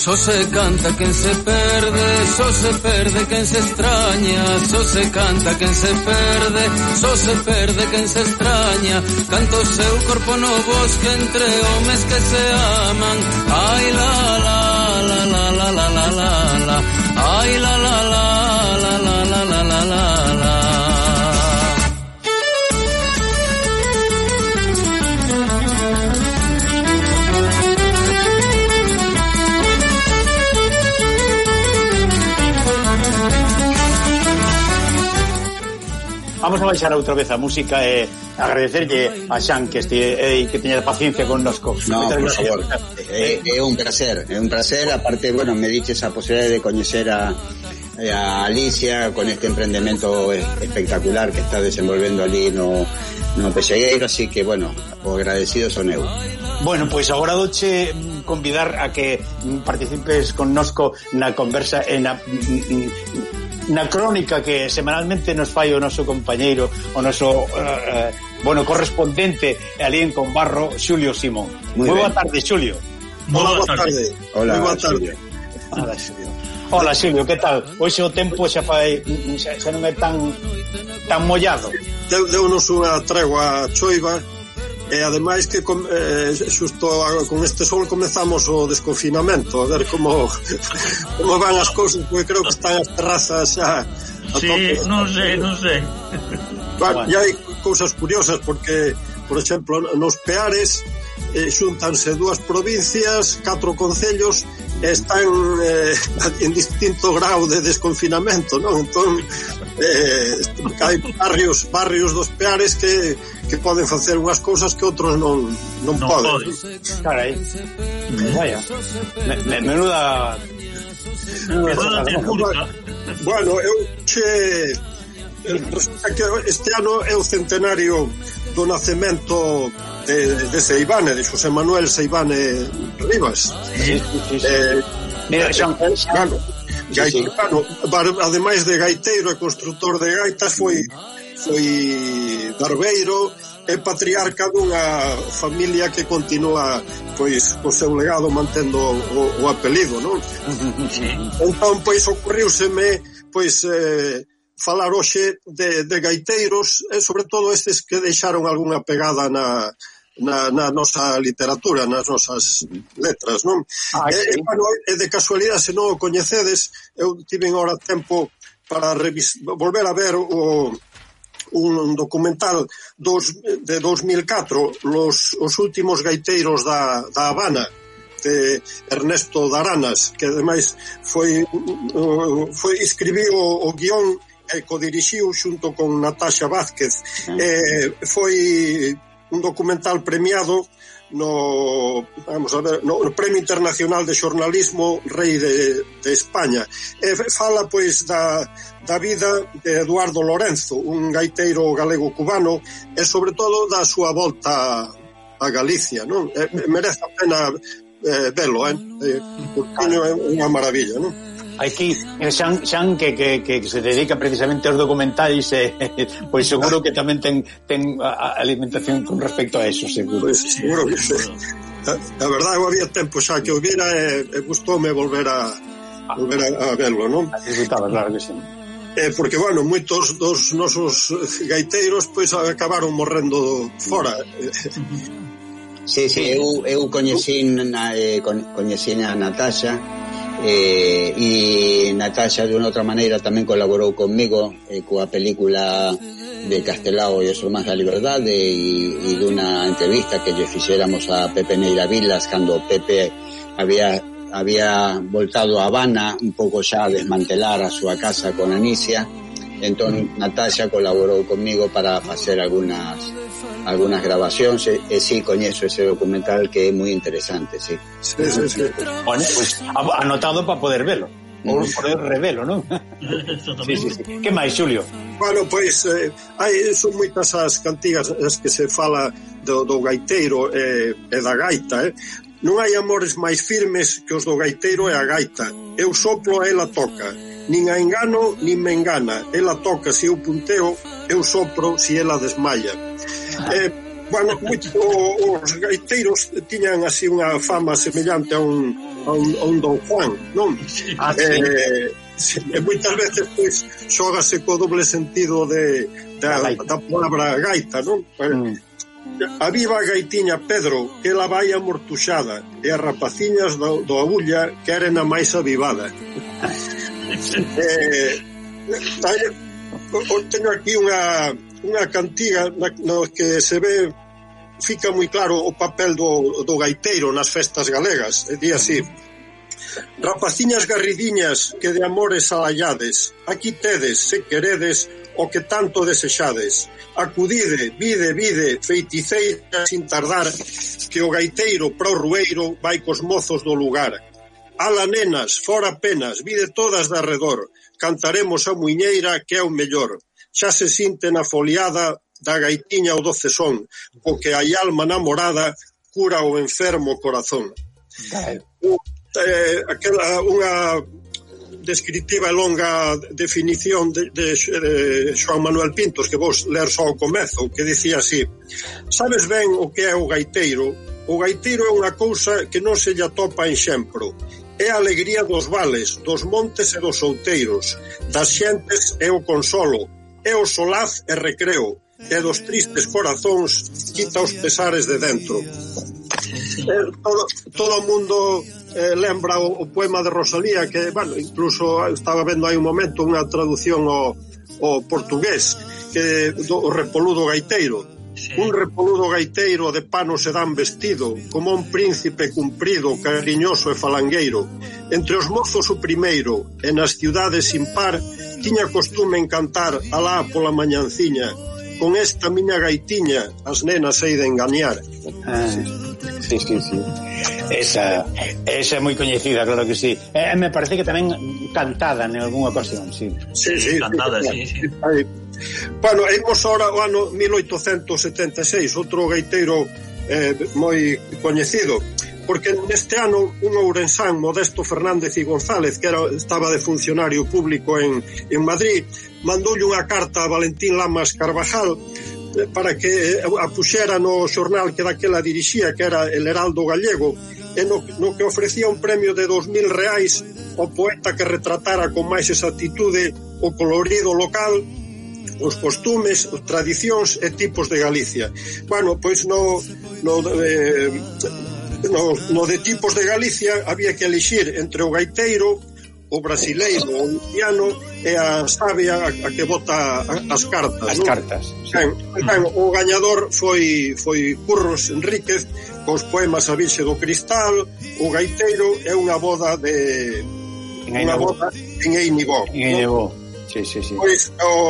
Só se canta quen se perde quen se extraña. Só se canta quen se perde quen se extraña. Canta o seu corpo no bosque entre homes que se aman. Ai la la la la la la la la la. Ai la la la la la la la la la la. Vamos a baixar outra vez a música e agradecerlle a Xan que teña paciencia connosco. No, por favor, é un placer, aparte, bueno, me dices a posibilidade de coñecer a Alicia con este emprendemento espectacular que está desenvolvendo ali no Pexegueiro, así que, bueno, o agradecido son eu. Bueno, pois agora doche convidar a que participes connosco na conversa e na crónica que semanalmente nos fai o noso compañeiro, o noso correspondente ali en Combarro, Xulio Simón. Moi boa tarde, Xulio. Boa tarde. Hola, boa tarde. Hola, Xulio. Hola, Xulio, que tal? Hoxe o tempo xa non é tan mollado. Deu-nos unha tregua choiva e ademais que xusto con este sol comezamos o desconfinamento, a ver como van as cousas, porque creo que están as terrazas xa a tope. Non sei. Bueno, e hai cousas curiosas porque, por exemplo, nos Peares xuntanse 2 provincias, 4 concellos e están en distinto grau de desconfinamento, non? Entón hai barrios dos Peares que poden facer unhas cousas que outros non poden. Carai, vaya, menuda bueno, eu resulta que este ano é o centenario do nacemento de Seivane, de Xosé Manuel Seivane Rivas. Gaiteiro, ademais de gaiteiro e constructor de gaitas, foi barbeiro e patriarca dunha familia que continúa pois o seu legado mantendo o apelido, non? Entón, pois ocorriuseme pois falar hoxe de gaiteiros e sobre todo estes que deixaron algunha pegada na nosa literatura, nas nosas letras, non? E de casualidade, se non o coñecedes, eu tive agora tempo para volver a ver un documental de 2004, os últimos gaiteiros da Habana, de Ernesto Daranas, que ademais escribiu o guión e codirixiu xunto con Natasha Vázquez. Foi un documental premiado no Premio Internacional de Xornalismo Rei de España, e fala pois da vida de Eduardo Lorenzo, un gaiteiro galego-cubano, e sobre todo da súa volta a Galicia, non? Merece a pena velo, porque é unha maravilla, non? Aquí, Xan que se dedica precisamente aos documentais, pois seguro que tamén ten alimentación con respecto a eso, seguro. Pois seguro que sí. A verdade, eu había tempo xa que o vira e gustoume volver a verlo, non? Disfrutaba, claro que sí. Porque, bueno, moitos dos nosos gaiteiros pois acabaron morrendo fora. Sí, eu coñecín a Natasha, e Natasha de unha outra maneira tamén colaborou conmigo coa película de Castelao e os Más da Liberdade e dunha entrevista que lle fixéramos a Pepe Neira Vilas cando Pepe había voltado a Habana un pouco xa a desmantelar a súa casa con Anicia. Entón Natasha colaborou conmigo para facer algunas grabacións e sí, coñezo ese documental que é moi interesante, sí. Bueno, pues anotado para poder verlo ou poder revelo, non? Sí. Que máis, Xulio? Bueno, pois son moitas as cantigas as que se fala do gaiteiro e da gaita, Non hai amores máis firmes que os do gaiteiro e a gaita. Eu soplo e ela toca. Nin a engano, nin me engana. Ela toca se eu punteo, eu sopro se ela desmaia. bueno, os gaiteiros tiñan así unha fama semellante a un Don Juan, non? Moitas veces pois xógase co doble sentido da palabra gaita, non? A viva gaitiña Pedro, que ela vai amortuxada, e as rapaciñas do Agulla queren a máis avivada. Teño aquí unha cantiga no que se ve, fica moi claro o papel do gaiteiro nas festas galegas. E di así: rapaciñas garridiñas que de amores alallades, aquí tedes, se queredes, o que tanto desexades. Acudide, vide, feiticeira sin tardar, que o gaiteiro pro rueiro vai cos mozos do lugar. Ala nenas, fora penas, vide todas de arredor, cantaremos a muiñeira que é o mellor. Xa se sinte na foliada da gaitiña o doce son, co que hai alma namorada cura o enfermo corazón. Unha descriptiva e longa definición de Xoán Manuel Pintos, que vos ler só ao comezo, que dicía así: sabes ben o que é o gaiteiro? O gaiteiro é unha cousa que non se lle atopa en xempro. É a alegría dos vales, dos montes e dos outeiros, das xentes é o consolo, é o solaz e recreo, e dos tristes corazóns quita os pesares de dentro. Todo o mundo lembra o poema de Rosalía, que, bueno, incluso estaba vendo hai un momento unha traducción ao portugués, que o repoludo gaiteiro. Un repoludo gaiteiro de pano se dan vestido, como un príncipe cumprido, cariñoso e falangueiro. Entre os mozos o primeiro, e nas ciudades sin par, tiña costume en cantar alá pola mañanciña. Con esta miña gaitiña as nenas hei de engañar. Sí. Esa é moi coñecida, claro que sí. Me parece que tamén cantada en algunha ocasión, sí. Sí, cantada, sí. Bueno, imos ahora ao ano 1876, outro gaiteiro moi coñecido, porque neste ano un ourensán, Modesto Fernández y González, que estaba de funcionario público en Madrid, mandoulle unha carta a Valentín Lamas Carvajal para que a puxera no xornal que daquela dirixía, que era El Heraldo Gallego, e no que ofrecía un premio de 2.000 reais ao poeta que retratara con máis exactitude o colorido local, os costumes, as tradicións e tipos de Galicia. Bueno, pois no de tipos de Galicia había que elixir entre o gaiteiro, o brasileiro, o indiano e a sabia a que bota as cartas. As cartas, sí. O gañador foi Curros Enríquez cos poemas A Virxe do Cristal, o gaiteiro é unha boda en Einibo. Sí. Pois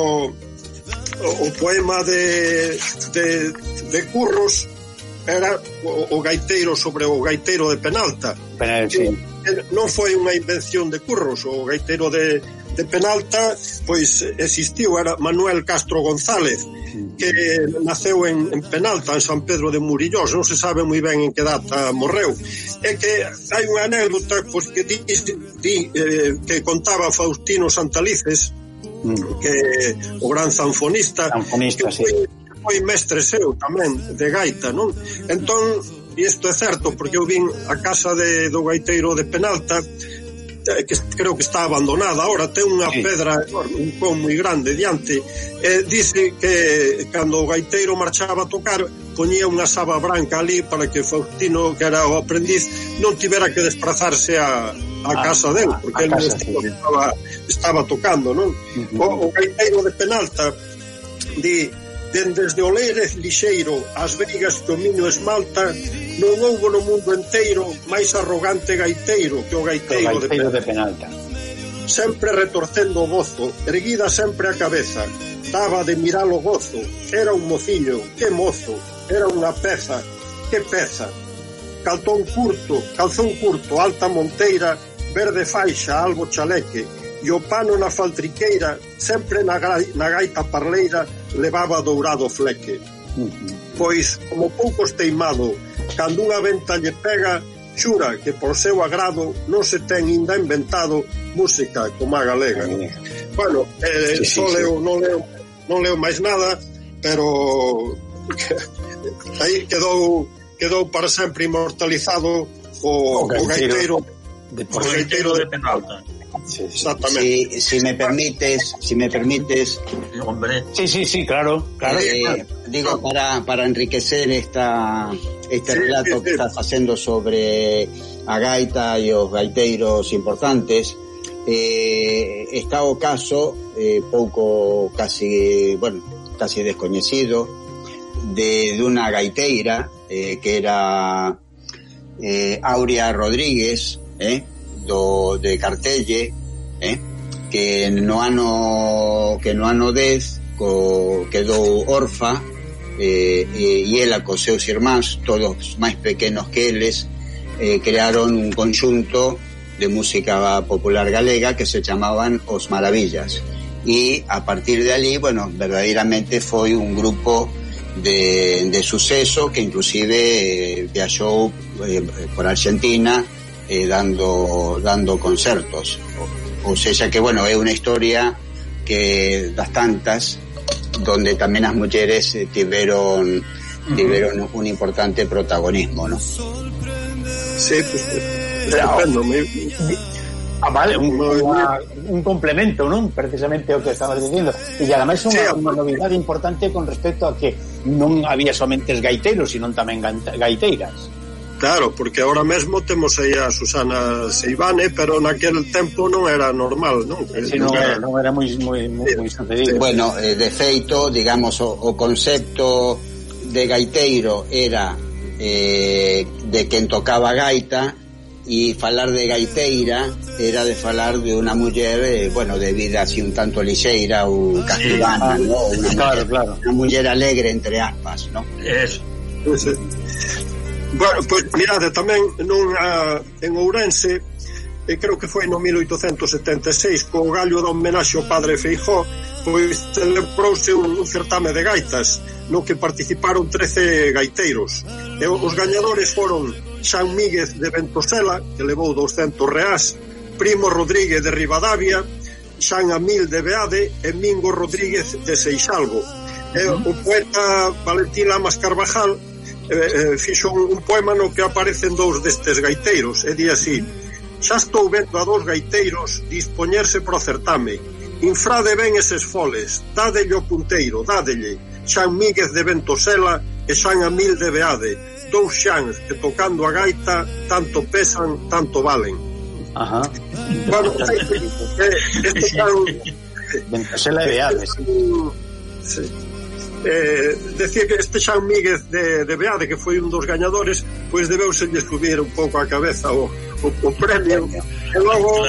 o poema de Curros era o gaiteiro sobre o gaiteiro de Penalta. Sí. Non foi unha invención de Curros. O gaiteiro de Penalta pois existiu, era Manuel Castro González, que naceu en Penalta, en San Pedro de Murillós. Non se sabe moi ben en que data morreu. É que hai unha anécdota pois, que que contaba Faustino Santalices, que o gran zanfonista, que foi mestre seu tamén de gaita, non? Entón, e isto é certo, porque eu vin a casa do gaiteiro de Penalta, que creo que está abandonada ahora, ten unha pedra, un con moi grande diante, e dice que cando o gaiteiro marchaba a tocar poñía unha saba branca ali para que Faustino, que era o aprendiz, non tivera que desplazarse a casa dele, porque ele estaba tocando, non? O gaiteiro de Penalta di: desde o Leirez lixeiro as veigas que o miño esmalta, non houbo no mundo enteiro máis arrogante gaiteiro que o gaiteiro de Penalta. Sempre retorcendo o bozo, erguida sempre a cabeza, daba de mirar o gozo, era un mociño, que mozo, era unha peza, que peza. Calzón curto, alta monteira, verde faixa, albo chaleque, e o pano na faltriqueira, sempre na gaita parleira, levaba dourado fleque. Pois, como poucos teimado, cando unha venta lle pega, xura que por seu agrado non se ten ainda inventado música como a galega. Bueno, non leo máis nada, pero aí quedou para sempre inmortalizado o gaiteiro de Penalta. Sí, exactamente. Si me permites, hombre. Sí, claro. Digo, para enriquecer este relato que estás haciendo sobre a gaita e os gaiteiros importantes, está o caso casi descoñecido de unha gaiteira que era Aurea Rodríguez, de Cartelle, que no ano 10 quedou orfa, e ela cos seus irmáns, todos máis pequenos que eles, crearon un conxunto de música popular galega que se chamaban Os Maravillas, e a partir de ali, verdadeiramente foi un grupo de suceso que inclusive viaxou por Argentina dando concertos, o sea que é unha historia que das tantas donde tamén as mulleres tiveron un importante protagonismo, ¿no? Sí, estupendo. Vale, un complemento, non? Precisamente o que estabas dicindo. E ademais unha novidade importante con respecto a que non había somente gaiteiros, sino tamén gaiteiras. Claro, porque ahora mesmo temos aí a Susana Seivane, pero naquele tempo non era normal, non? Sí, non era moi sucedido. Bueno, de feito, digamos, o concepto de gaiteiro era de quen tocaba gaita, e falar de gaiteira era de falar de unha muller, de vida así un tanto lixeira ou castigana, ¿no? Unha muller alegre, entre aspas, ¿no? Eso. Sí. Bueno, pois mirade, tamén en Ourense, creo que foi no 1876, co gallo da homenaxe ao padre Feijóo, pois celebrouse un certame de gaitas no que participaron 13 gaiteiros, e os gañadores foron Xan Míguez de Ventosela, que levou 200 reás, Primo Rodríguez de Ribadavia, Xan Amil de Beade e Mingo Rodríguez de Seixalgo. O poeta Valentín Lamas Carvajal fixo un poema no que aparecen dous destes gaiteiros, e di así: xa estou vendo a dos gaiteiros dispoñerse pro certame, infrade ben eses foles, dádelle o punteiro, dádelle Xan Míguez de Ventosela e Xan Amil de Beade, dous xans que tocando a gaita tanto pesan, tanto valen. Ajá. Bueno, este xan Ventosela e Beade, sí. Decía que este Xan Míguez de Beade, que foi un dos gañadores, pois debeuse lle subir un pouco a cabeza o premio, e logo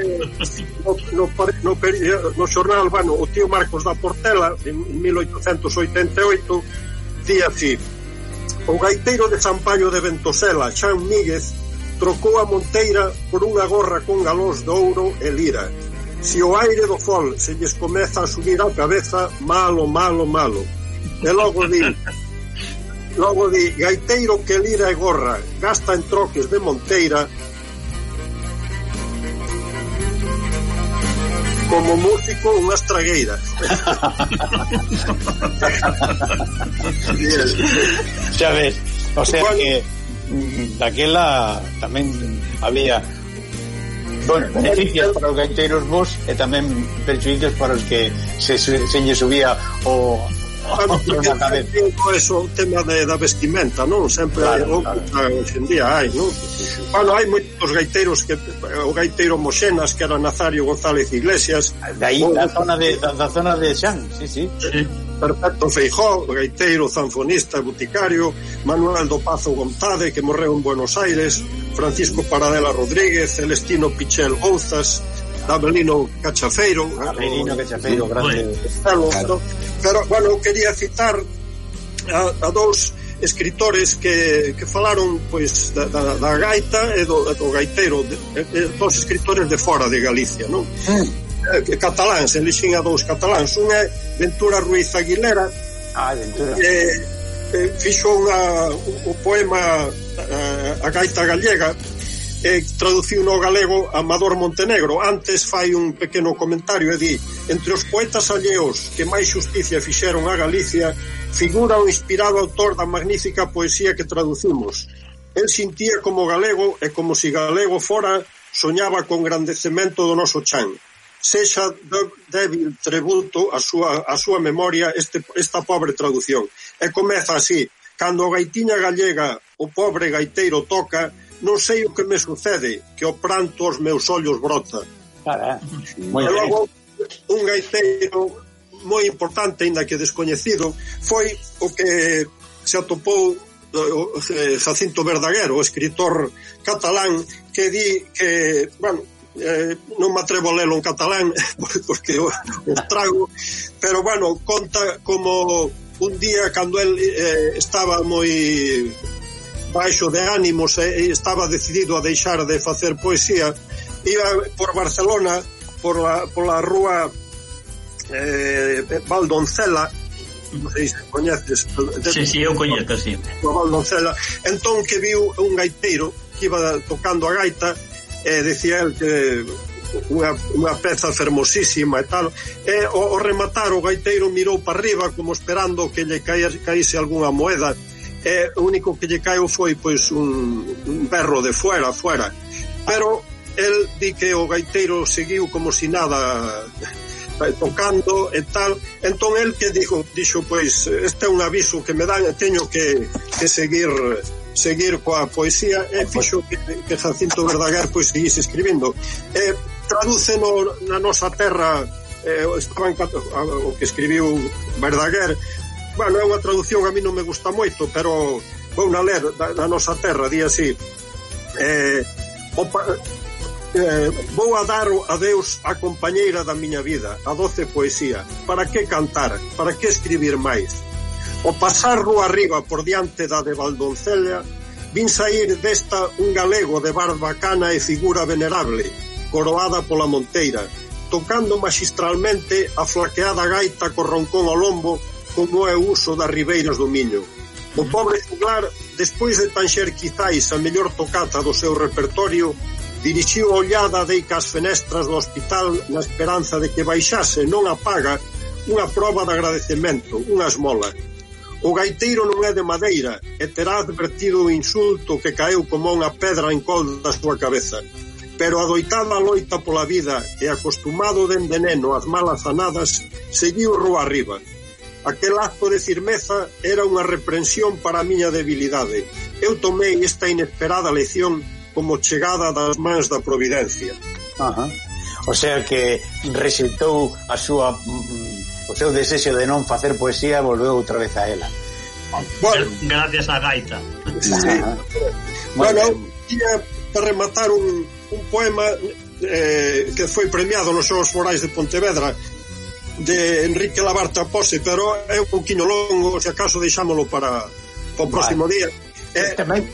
no xornal, o tío Marcos da Portela en 1888 di así: o gaiteiro de Sampaio de Ventosela, Xan Míguez, trocou a monteira por unha gorra con galós de ouro e lira. Si o aire do fol se lles comeza a subir á cabeza, malo. E logo di gaiteiro que lira e gorra gasta en troques de monteira, como músico unha estragueira. Xa ves, o sea que daquela tamén había beneficios para os gaiteiros vos e tamén perxuízos para os que se lle subía o na cabeza. Eso, o tema da vestimenta, non? Sempre hoxe en día hai, non? Bueno, hai moitos gaiteiros, que o gaiteiro Moxenas, que era Nazario González Iglesias, da zona de Xan, sí. Perfecto Feijóo, gaiteiro, zanfonista, boticario, Manuel do Pazo Gontade, que morreu en Buenos Aires, Francisco Paradela Rodríguez, Celestino Pichel Ouzas, Abelino Cachafeiro, grande. Pero, bueno, quería citar a dous escritores que falaron, pois, da gaita e do gaiteiro, dos escritores de fora de Galicia, non? Cataláns, elixín a dous cataláns. Un é Ventura Ruiz Aguilera, fixo o poema A Gaita Gallega, traduciu no galego Amador Montenegro. Antes fai un pequeno comentario e di: Entre os poetas alleos que máis xusticia fixeron a Galicia figura o inspirado autor da magnífica poesía que traducimos. El sintía como galego e como si galego fora soñaba con grandecemento do noso chan. Sexa débil tributo a súa memoria esta pobre traducción. E comeza así: cando a gaitiña gallega o pobre gaiteiro toca, non sei o que me sucede, que o pranto aos meus ollos brota. E logo, un gaiteiro moi importante, ainda que descoñecido, foi o que se atopou Jacinto Verdaguer, o escritor catalán, que di que, bueno, non me atrevo a lelo en catalán porque o trago, pero bueno, conta como un día cando el estaba moi baixo de ánimos e estaba decidido a deixar de facer poesía, iba por Barcelona pola rúa Valdoncela, non sei se coñeces. Sí, eu coñezo, sí. Valdoncela. Entón que viu un gaiteiro que iba tocando a gaita e decía el que unha peza fermosísima e tal, e ao rematar o gaiteiro mirou para arriba como esperando que lle caíse algunha moeda, e o único que lle caeu foi pois un berro de fuera, pero el di que o gaiteiro seguiu como si nada tocando e tal. Entón el que dixo pois este é un aviso que me dan e teño que seguir coa poesía, e fixo que Jacinto Verdaguer pois seguise escribindo. Traduce na nosa terra o que escribiu Verdaguer. Bueno, é unha traducción a mí non me gusta moito, pero vou na ler da nosa terra, di así: vou a dar adeus á compañeira da miña vida, a doce poesía. Para que cantar? Para que escribir máis? O pasar rúa arriba por diante da de Valdoncella, vin saír desta un galego de barba cana e figura venerable, coroada pola monteira, tocando magistralmente a flaqueada gaita co roncón ao lombo, como é o uso das ribeiras do Miño. O pobre juglar, despois de tanxer quizáis a mellor tocata do seu repertorio, dirixiu a ollada deica as fenestras do hospital na esperanza de que baixase, non a paga, unha proba de agradecemento, unha esmola. O gaiteiro non é de madeira e terá advertido o insulto que caeu como unha pedra en col da súa cabeza. Pero adoitada a loita pola vida e acostumado dende neno ás malas anadas, seguiu rúa arriba. Aquel acto de firmeza era unha reprensión para a miña debilidade. Eu tomei esta inesperada lección como chegada das mans da providencia. O sea que rexeitou o seu desexo de non facer poesía, volveu outra vez a ela. Bueno, gracias á gaita. Sí. Bueno, tiña para rematar un poema que foi premiado nos Xogos Forais de Pontevedra, de Enrique Labarta Pose, pero é un pouquinho longo, se acaso deixámolo para o próximo día. Tamén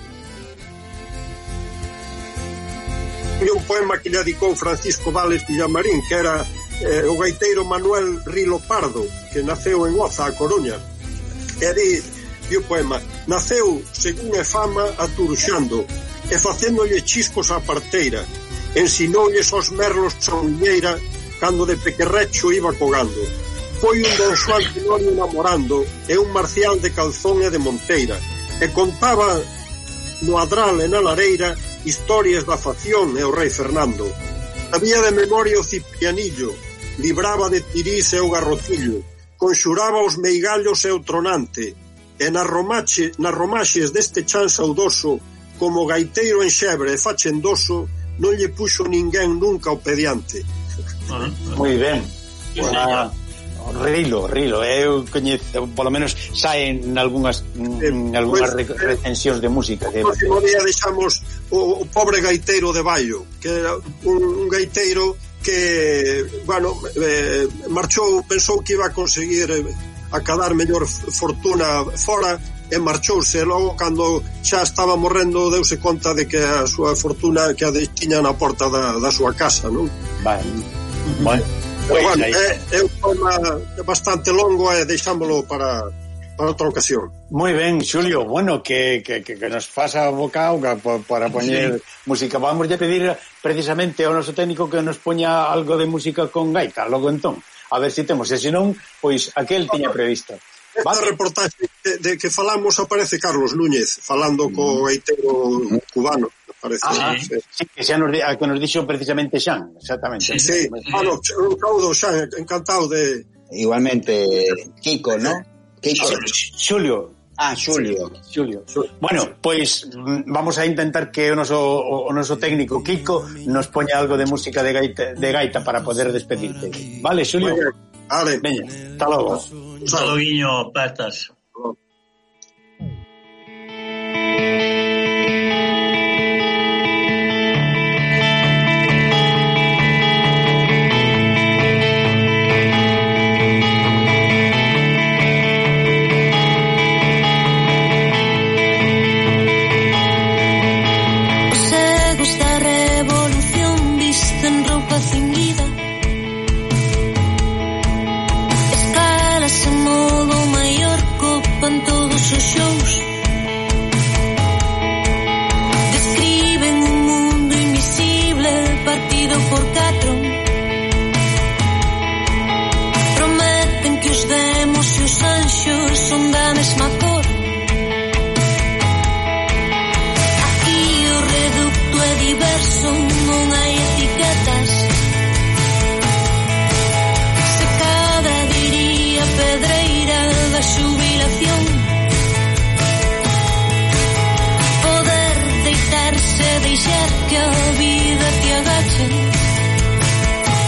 un poema que lle dedicou Francisco Vales Villamarín, que era o gaiteiro Manuel Rilo Pardo, que naceu en Oza, a Coruña. E di o poema: naceu, según é fama, aturuxando e facéndolle chiscos á parteira, ensinoulle aos merlos a uñeira cando de pequerrecho iba cogando. Foi un Don Xoán Tenorio namorando e un Marcial de Calzón e de Monteira, e contaba no adral e na lareira historias da facción e o rei Fernando. Había de memoria o Ciprianillo, libraba de Tirís e o Garrocillo, conxuraba os meigallos e o tronante, e nas romaxes deste chan saudoso, como gaiteiro en xebre e fachendoso, non lle puxo ninguén nunca o pediante. Moi ben. Rilo, eu coñezo, polo menos saen algunhas recensións de música. O próximo día deixamos o pobre gaiteiro de Baio, que era un gaiteiro que, bueno, marchou, pensou que iba a conseguir acadar mellor fortuna fora, e marchouse. Logo, cando xa estaba morrendo, deuse conta de que a súa fortuna que a tiña na porta da súa casa, non? Bueno, é un poema bastante longo e deixámolo para outra ocasión. Moi ben, Xulio, bueno, que nos fasa boca auga para poñer música. Vamos a pedir precisamente ao noso técnico que nos poña algo de música con gaita, logo entón. A ver se temos, e se non, pois aquel tiña previsto. Esta reportaxe de que falamos aparece Carlos Núñez falando co gaitero cubano, parece. Sí, que xa que nos dixo precisamente Xan, exactamente. Sí, bueno, Xan, encantado de... Igualmente, Kiko, ¿no? Kiko. Xulio. Xulio. Bueno, pois vamos a intentar que o noso técnico Kiko nos poña algo de música de gaita para poder despedirte. Vale, Xulio? Vale. Veña, hasta logo. Un saludiño, pestas.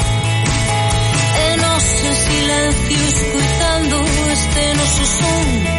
Escoitando este noso son.